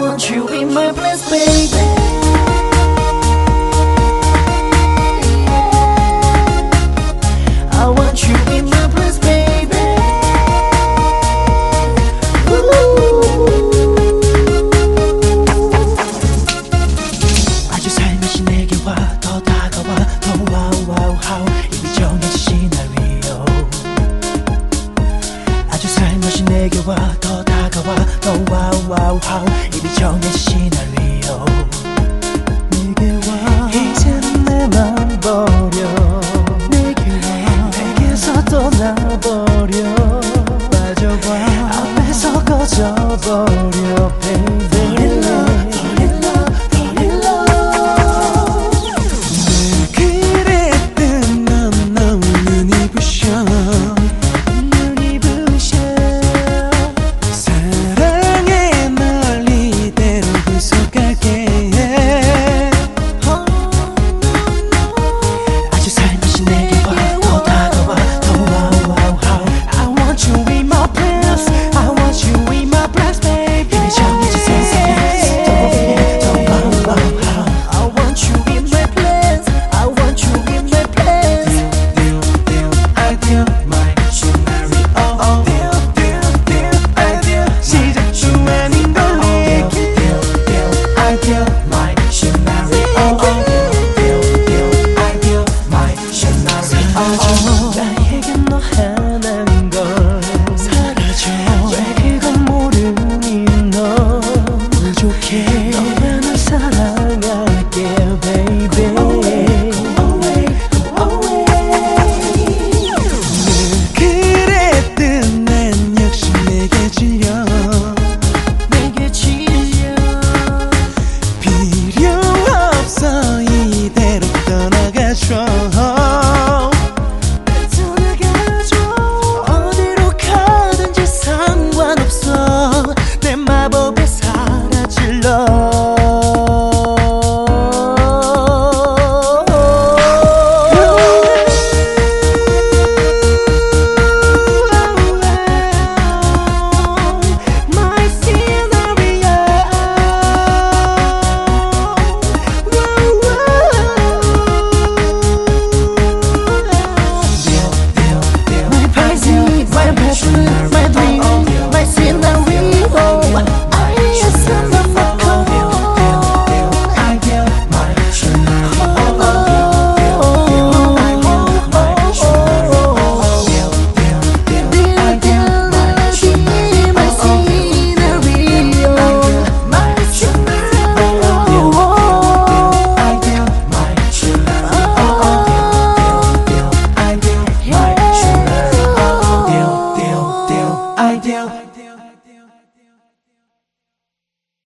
want you in my place, baby. I want you in my place, baby. 아주 살며시 내게 와, 더 다가와, 더 와우 와우 이미 정해진 시나리오. 아주 살며시 내게 와, 더 다가와, 더 와우 와우 이미 정해진 시나리오.